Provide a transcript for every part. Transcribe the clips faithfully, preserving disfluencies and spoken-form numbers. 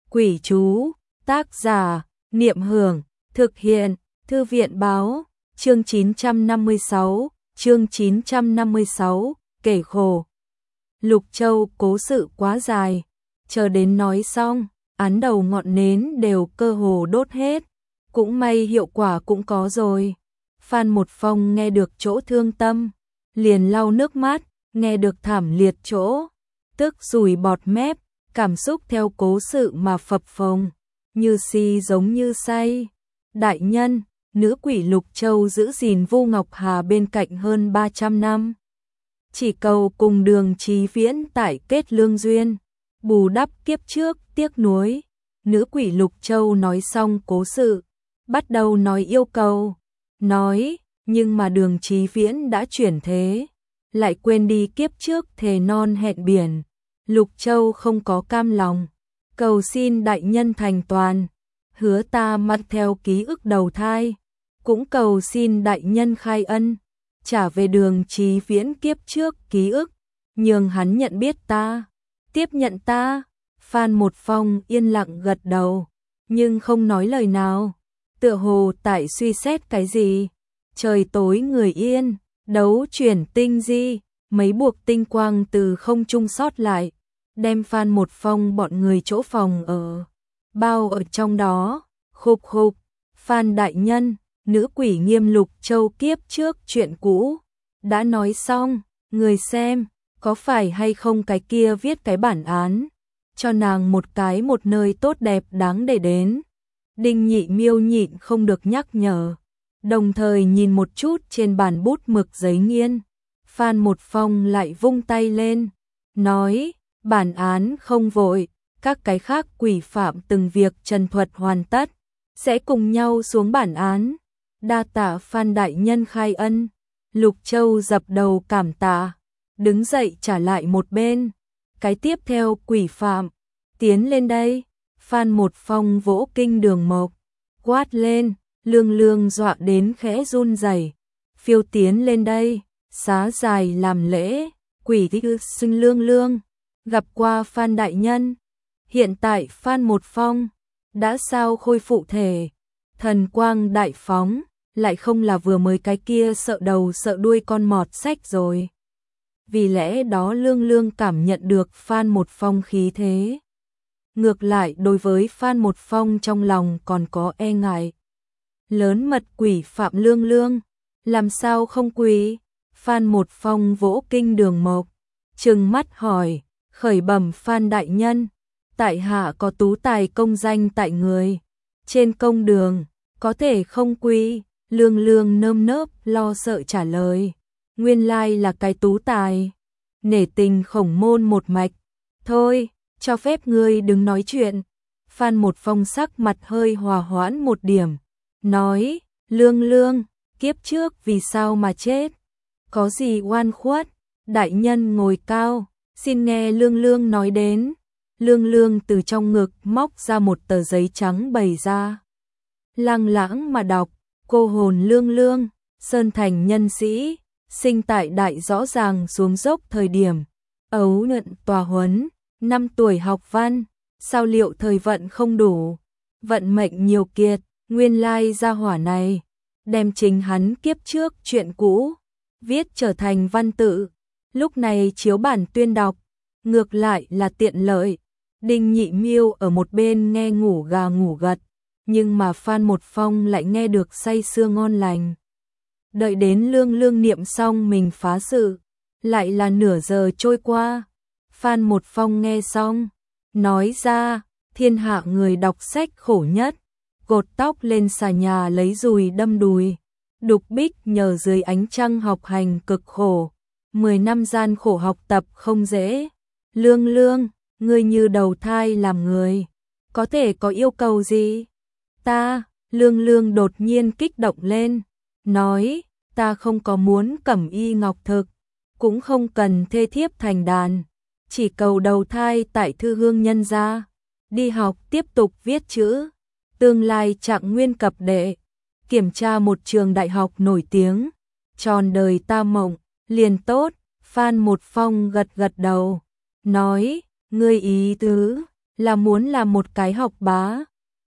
Quỷ chú, tác giả, Niệm Hưởng, thực hiện, Thư viện báo, chương chín trăm năm mươi sáu, chương chín trăm năm mươi sáu, kể khổ. Lục Châu cố sự quá dài, chờ đến nói xong, án đầu ngọn nến đều cơ hồ đốt hết, cũng may hiệu quả cũng có rồi. Phan Một Phong nghe được chỗ thương tâm, liền lau nước mắt, nghe được thảm liệt chỗ, tức rùi bọt mép, cảm xúc theo cố sự mà phập phồng, như si giống như say. Đại nhân, nữ quỷ Lục Châu giữ gìn Vu Ngọc Hà bên cạnh hơn ba trăm năm. Chỉ cầu cùng Đường Chí Viễn tại kết lương duyên, bù đắp kiếp trước tiếc nuối. Nữ quỷ Lục Châu nói xong cố sự, bắt đầu nói yêu cầu. Nói, nhưng mà Đường Chí Viễn đã chuyển thế, lại quên đi kiếp trước thề non hẹn biển. Lục Châu không có cam lòng, cầu xin đại nhân thành toàn, hứa ta mặc theo ký ức đầu thai, cũng cầu xin đại nhân khai ân, trả về Đường Chí Viễn kiếp trước ký ức, nhường hắn nhận biết ta, tiếp nhận ta. Phan Một Phong yên lặng gật đầu, nhưng không nói lời nào, tựa hồ tại suy xét cái gì. Trời tối người yên, đấu chuyển tinh di, mấy buộc tinh quang từ không trung sót lại, đem Phan Một Phong bọn người chỗ phòng ở, bao ở trong đó. Khục khục, Phan đại nhân, nữ quỷ Nghiêm Lục Châu kiếp trước chuyện cũ đã nói xong, người xem, có phải hay không cái kia viết cái bản án, cho nàng một cái một nơi tốt đẹp đáng để đến. Đinh Nhị Miêu nhịn không được nhắc nhở, đồng thời nhìn một chút trên bàn bút mực giấy nghiên. Phan Một Phong lại vung tay lên, nói, bản án không vội, các cái khác quỷ phạm từng việc trần thuật hoàn tất, sẽ cùng nhau xuống bản án. Đa tạ Phan đại nhân khai ân. Lục Châu dập đầu cảm tạ, đứng dậy trả lại một bên. Cái tiếp theo quỷ phạm, tiến lên đây. Phan Một Phong vỗ kinh Đường Mộc, quát lên, Lương Lương dọa đến khẽ run rẩy. Phiêu tiến lên đây, xá dài làm lễ. Quỷ thích xưng Lương Lương, gặp qua Phan đại nhân. Hiện tại Phan Một Phong đã sao khôi phụ thể, thần quang đại phóng, lại không là vừa mới cái kia sợ đầu sợ đuôi con mọt sách rồi. Vì lẽ đó Lương Lương cảm nhận được Phan Một Phong khí thế. Ngược lại đối với Phan Một Phong trong lòng còn có e ngại. Lớn mật quỷ phạm Lương Lương, làm sao không quỳ? Phan Một Phong vỗ kinh Đường Mộc, trừng mắt hỏi, khởi bẩm Phan đại nhân, tại hạ có tú tài công danh tại người, trên công đường, có thể không quy. Lương Lương nơm nớp lo sợ trả lời, nguyên lai là cái tú tài, nể tình khổng môn một mạch, thôi, cho phép ngươi đừng nói chuyện. Phan Một Phong sắc mặt hơi hòa hoãn một điểm, nói, Lương Lương, kiếp trước vì sao mà chết, có gì oan khuất, đại nhân ngồi cao, xin nghe Lương Lương nói đến. Lương Lương từ trong ngực móc ra một tờ giấy trắng bày ra, lăng lãng mà đọc, cô hồn Lương Lương, Sơn Thành nhân sĩ, sinh tại đại rõ ràng xuống dốc thời điểm, ấu nhuận tòa huấn, năm tuổi học văn, sao liệu thời vận không đủ, vận mệnh nhiều kiệt, nguyên lai gia hỏa này, đem chính hắn kiếp trước chuyện cũ, viết trở thành văn tự, lúc này chiếu bản tuyên đọc, ngược lại là tiện lợi. Đinh Nhị Miêu ở một bên nghe ngủ gà ngủ gật, nhưng mà Phan Một Phong lại nghe được say sưa ngon lành. Đợi đến Lương Lương niệm xong mình phá sự, lại là nửa giờ trôi qua. Phan Một Phong nghe xong, nói ra, thiên hạ người đọc sách khổ nhất, gột tóc lên xà nhà lấy dùi đâm đùi, đục bích nhờ dưới ánh trăng học hành cực khổ, mười năm gian khổ học tập không dễ. Lương Lương, ngươi như đầu thai làm người, có thể có yêu cầu gì? Ta, Lương Lương đột nhiên kích động lên, nói, ta không có muốn cẩm y ngọc thực, cũng không cần thê thiếp thành đàn, chỉ cầu đầu thai tại thư hương nhân gia, đi học tiếp tục viết chữ, tương lai trạng nguyên cập đệ, kiểm tra một trường đại học nổi tiếng, tròn đời ta mộng, liền tốt. Phan Một Phong gật gật đầu, nói, ngươi ý tứ là muốn làm một cái học bá.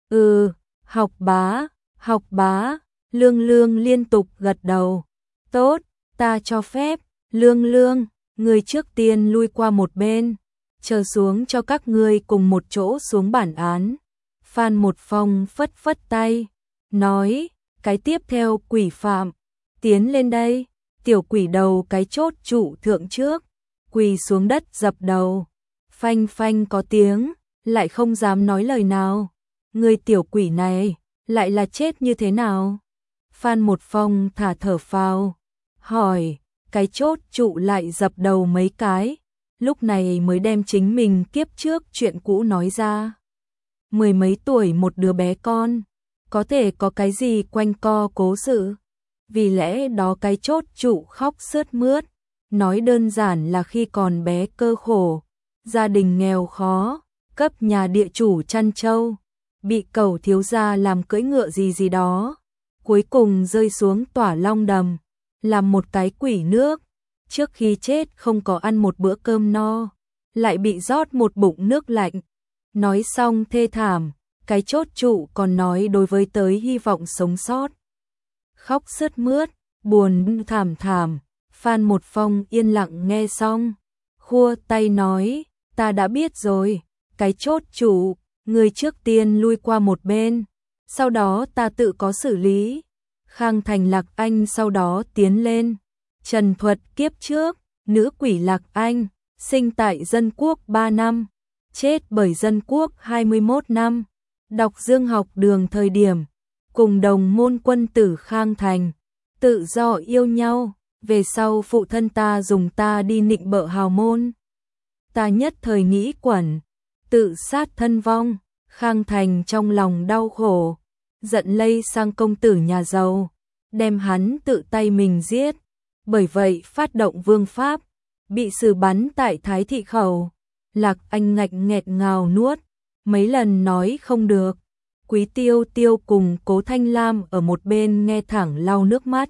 Ừ, học bá, học bá, Lương Lương liên tục gật đầu. Tốt, ta cho phép, Lương Lương, người trước tiên lui qua một bên, chờ xuống cho các ngươi cùng một chỗ xuống bản án. Phan Một Phong phất phất tay, nói, cái tiếp theo quỷ phạm, tiến lên đây. Tiểu quỷ đầu cái chốt trụ thượng trước, quỳ xuống đất dập đầu, phanh phanh có tiếng, lại không dám nói lời nào. Người tiểu quỷ này, lại là chết như thế nào? Phan Một Phong thả thở phào, hỏi, cái chốt trụ lại dập đầu mấy cái, lúc này mới đem chính mình kiếp trước chuyện cũ nói ra. Mười mấy tuổi một đứa bé con, có thể có cái gì quanh co cố sự? Vì lẽ đó cái chốt trụ khóc sướt mướt, nói đơn giản là khi còn bé cơ khổ, gia đình nghèo khó, cấp nhà địa chủ chăn trâu, bị cẩu thiếu gia làm cưỡi ngựa gì gì đó, cuối cùng rơi xuống Tỏa Long đầm, làm một cái quỷ nước, trước khi chết không có ăn một bữa cơm no, lại bị rót một bụng nước lạnh. Nói xong thê thảm, cái chốt trụ còn nói đối với tới hy vọng sống sót. Khóc sướt mướt, buồn thảm thảm, Phan Một Phong yên lặng nghe xong, khua tay nói, ta đã biết rồi, cái chốt trụ, người trước tiên lui qua một bên, sau đó ta tự có xử lý. Khang Thành Lạc Anh sau đó tiến lên, trần thuật kiếp trước, nữ quỷ Lạc Anh, sinh tại dân quốc ba năm, chết bởi dân quốc hai mươi mốt năm, đọc dương học đường thời điểm, cùng đồng môn quân tử Khang Thành, tự do yêu nhau, về sau phụ thân ta dùng ta đi nịnh bợ hào môn. Ta nhất thời nghĩ quẩn, tự sát thân vong, Khang Thành trong lòng đau khổ, giận lây sang công tử nhà giàu, đem hắn tự tay mình giết, bởi vậy phát động vương pháp, bị xử bắn tại Thái Thị Khẩu. Lạc Anh ngạch nghẹt ngào nuốt, mấy lần nói không được. Quý Tiêu Tiêu cùng Cố Thanh Lam ở một bên nghe thẳng lau nước mắt.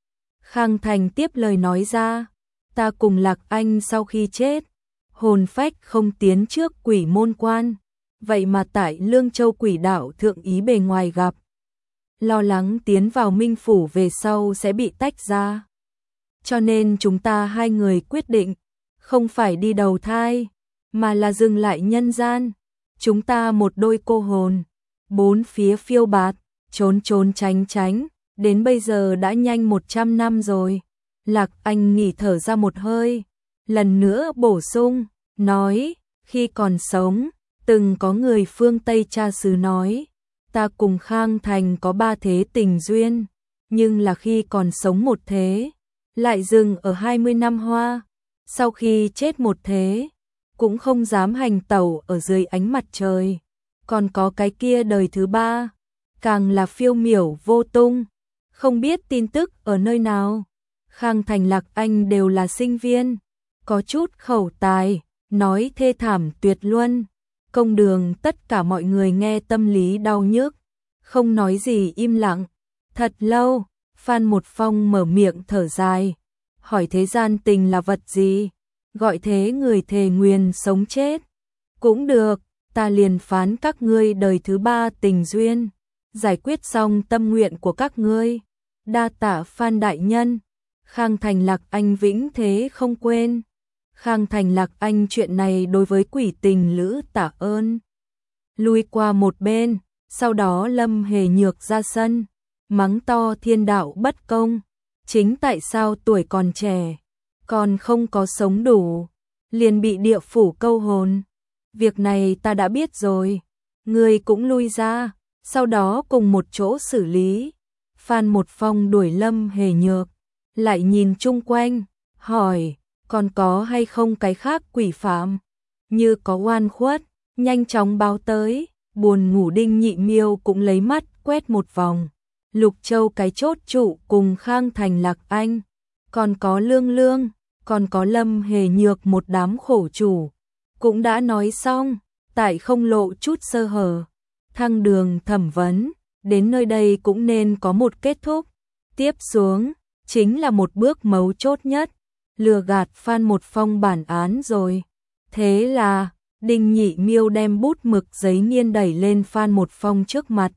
Khang Thành tiếp lời nói ra, ta cùng Lạc Anh sau khi chết, hồn phách không tiến trước quỷ môn quan, vậy mà tại Lương Châu quỷ đạo thượng ý bề ngoài gặp. Lo lắng tiến vào Minh Phủ về sau sẽ bị tách ra. Cho nên chúng ta hai người quyết định, không phải đi đầu thai, mà là dừng lại nhân gian. Chúng ta một đôi cô hồn, bốn phía phiêu bạt, trốn trốn tránh tránh, đến bây giờ đã nhanh một trăm năm rồi. Lạc Anh nghỉ thở ra một hơi, lần nữa bổ sung, nói, khi còn sống, từng có người phương Tây cha xứ nói, ta cùng Khang Thành có ba thế tình duyên, nhưng là khi còn sống một thế, lại dừng ở hai mươi năm hoa, sau khi chết một thế, cũng không dám hành tẩu ở dưới ánh mặt trời. Còn có cái kia đời thứ ba, càng là phiêu miểu vô tung, không biết tin tức ở nơi nào. Khang Thành Lạc Anh đều là sinh viên, có chút khẩu tài, nói thê thảm tuyệt luân. Công đường tất cả mọi người nghe tâm lý đau nhức, không nói gì im lặng. Thật lâu, Phan Một Phong mở miệng thở dài, hỏi thế gian tình là vật gì, gọi thế người thề nguyền sống chết. Cũng được, ta liền phán các ngươi đời thứ ba tình duyên, giải quyết xong tâm nguyện của các ngươi. Đa tạ Phan đại nhân. Khang Thành Lạc Anh vĩnh thế không quên. Khang Thành Lạc Anh chuyện này đối với quỷ tình lữ tạ ơn. Lui qua một bên, sau đó Lâm Hề Nhược ra sân, mắng to thiên đạo bất công, chính tại sao tuổi còn trẻ, còn không có sống đủ, liền bị địa phủ câu hồn. Việc này ta đã biết rồi, ngươi cũng lui ra, sau đó cùng một chỗ xử lý. Phan Một Phong đuổi Lâm Hề Nhược, lại nhìn chung quanh, hỏi, còn có hay không cái khác quỷ phạm? Như có oan khuất, nhanh chóng báo tới. Buồn ngủ Đinh Nhị Miêu cũng lấy mắt quét một vòng. Lục Châu cái chốt trụ cùng Khang Thành Lạc Anh, còn có Lương Lương, còn có Lâm Hề Nhược một đám khổ chủ. Cũng đã nói xong, tại không lộ chút sơ hở. Thăng đường thẩm vấn, đến nơi đây cũng nên có một kết thúc. Tiếp xuống, chính là một bước mấu chốt nhất, lừa gạt Phan Một Phong bản án rồi. Thế là, Đinh Nhị Miêu đem bút mực giấy niên đẩy lên Phan Một Phong trước mặt.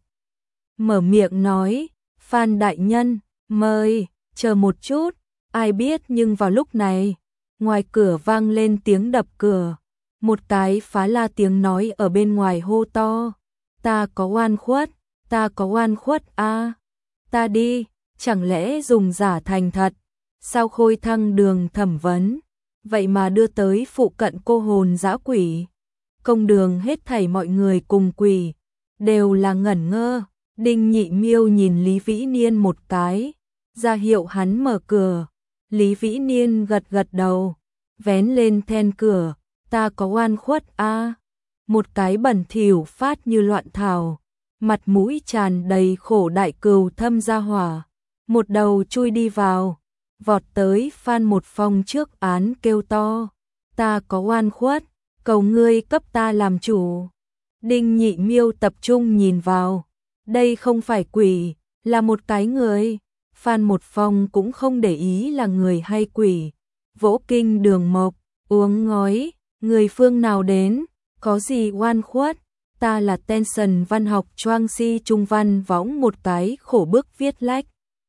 Mở miệng nói, Phan đại nhân, mời, chờ một chút, ai biết nhưng vào lúc này, ngoài cửa vang lên tiếng đập cửa. Một cái phá la tiếng nói ở bên ngoài hô to, ta có oan khuất, ta có oan khuất a, ta đi, chẳng lẽ dùng giả thành thật, sao Khôi Thăng đường thẩm vấn, vậy mà đưa tới phụ cận cô hồn dã quỷ. Công đường hết thảy mọi người cùng quỷ, đều là ngẩn ngơ. Đinh Nhị Miêu nhìn Lý Vĩ Niên một cái, ra hiệu hắn mở cửa. Lý Vĩ Niên gật gật đầu, vén lên then cửa, ta có oan khuất a. Một cái bẩn thỉu phát như loạn thảo, mặt mũi tràn đầy khổ đại cừu thâm gia hỏa, một đầu chui đi vào, vọt tới Phan Một Phong trước án kêu to, ta có oan khuất, cầu ngươi cấp ta làm chủ. Đinh Nhị Miêu tập trung nhìn vào, đây không phải quỷ, là một cái người. Phan Một Phong cũng không để ý là người hay quỷ. Vỗ Kinh Đường Mộc, uống ngói, người phương nào đến, có gì oan khuất, ta là Tension văn học Choang Si Trung Văn võng một cái khổ bức viết lách.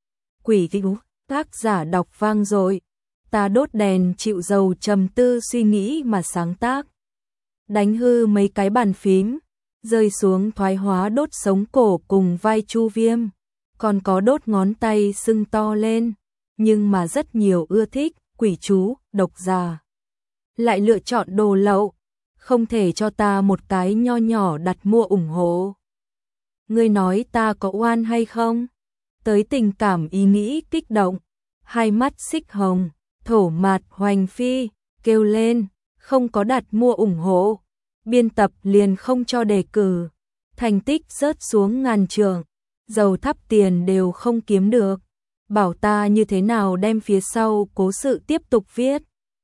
Quỷ vũ, tác giả đọc vang dội, ta đốt đèn chịu dầu trầm tư suy nghĩ mà sáng tác. Đánh hư mấy cái bàn phím, rơi xuống thoái hóa đốt sống cổ cùng vai Chu Viêm, còn có đốt ngón tay sưng to lên, nhưng mà rất nhiều ưa thích, quỷ chú, độc giả. Lại lựa chọn đồ lậu, không thể cho ta một cái nho nhỏ đặt mua ủng hộ. Ngươi nói ta có oan hay không? Tới tình cảm ý nghĩ kích động, hai mắt xích hồng, thổ mạt hoành phi, kêu lên, không có đặt mua ủng hộ. Biên tập liền không cho đề cử, thành tích rớt xuống ngàn trường, dầu thắp tiền đều không kiếm được, bảo ta như thế nào đem phía sau cố sự tiếp tục viết.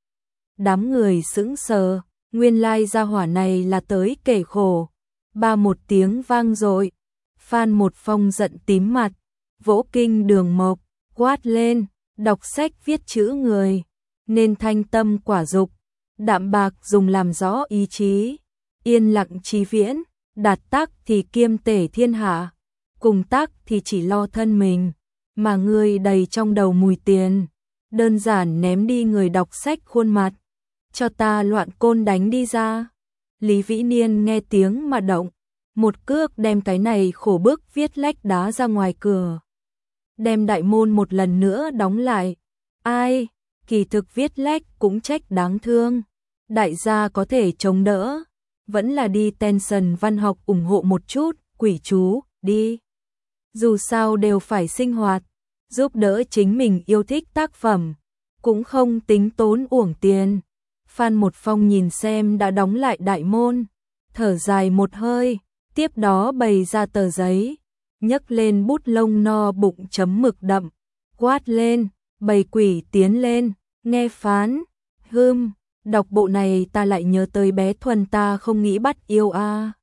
Đám người sững sờ, nguyên lai gia hỏa này là tới kể khổ. Ba một tiếng vang dội, Phan Một Phong giận tím mặt, vỗ Kinh Đường Mộc, quát lên, đọc sách viết chữ người, nên thanh tâm quả dục, đạm bạc dùng làm rõ ý chí. Yên lặng trí viễn, đạt tác thì kiêm tể thiên hạ, cùng tác thì chỉ lo thân mình, mà ngươi đầy trong đầu mùi tiền, đơn giản ném đi người đọc sách khuôn mặt, cho ta loạn côn đánh đi ra. Lý Vĩ Niên nghe tiếng mà động, một cước đem cái này khổ bức viết lách đá ra ngoài cửa, đem đại môn một lần nữa đóng lại. Ai, kỳ thực viết lách cũng trách đáng thương, đại gia có thể chống đỡ. Vẫn là đi Tension văn học ủng hộ một chút, quỷ chú, đi. Dù sao đều phải sinh hoạt, giúp đỡ chính mình yêu thích tác phẩm, cũng không tính tốn uổng tiền. Phan Một Phong nhìn xem đã đóng lại đại môn, thở dài một hơi, tiếp đó bày ra tờ giấy, nhấc lên bút lông no bụng chấm mực đậm, quát lên, bầy quỷ tiến lên, nghe phán, hưm. Đọc bộ này ta lại nhớ tới bé Thuần ta không nghĩ bắt yêu a.